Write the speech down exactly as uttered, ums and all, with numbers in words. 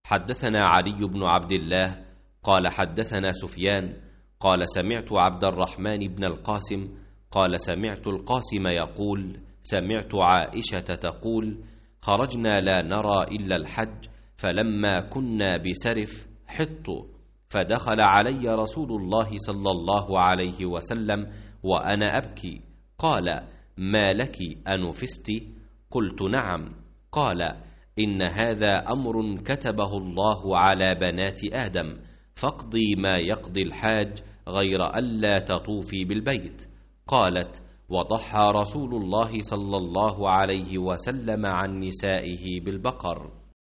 حدثنا علي بن عبد الله قال حدثنا سفيان قال سمعت عبد الرحمن بن القاسم قال سمعت القاسم يقول سمعت عائشة تقول خرجنا لا نرى إلا الحج، فلما كنا بسرف حط، فدخل علي رسول الله صلى الله عليه وسلم وأنا أبكي، قال ما لك أنفست؟ قلت نعم. قال إن هذا أمر كتبه الله على بنات آدم، فاقضي ما يقضي الحاج غير ألا تطوفي بالبيت. قالت وضحى رسول الله صلى الله عليه وسلم عن نسائه بالبقر.